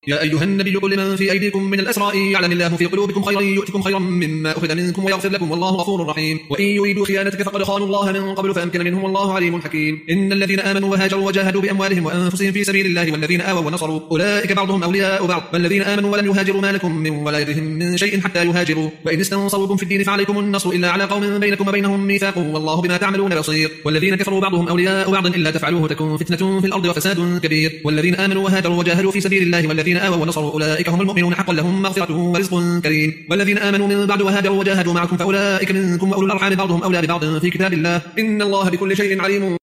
يا أيها النبي قل لمن في أيديكم من الأسرى يعلم الله في قلوبكم خيرا يؤتكم خيرا مما أخذ منكم ويغفر لكم والله غفور رحيم. وإن يريدوا خيانتك فقد خانوا الله من قبل فأمكن منهم والله عليم حكيم. إن الذين آمنوا وهاجروا وجاهدوا بأموالهم وأنفسهم في سبيل الله والذين آووا ونصروا أولئك بعضهم أولياء بعض والذين آمنوا ولم يهاجروا ما لكم من ولايتهم من شيء حتى يهاجروا وإن استنصروكم في الدين فعليكم النصر إلا على قوم بينكم وبينهم ميثاق والله بما تعملون بصير. والذين كفروا بعضهم أولياء بعض إلا تفعلوه تكون فتنة في الأرض وفساد كبير. والذين آمنوا وهاجروا وجاهدوا في سبيل الله والذين آووا ونصروا أولئك هم المؤمنون حقا لهم مغفرة ورزق كريم. والذين آمنوا من بعد وهاجروا وجاهدوا معكم فأولئك منكم وأولو الأرحام بعضهم أولى ببعض في كتاب الله إن الله بكل شيء عليم.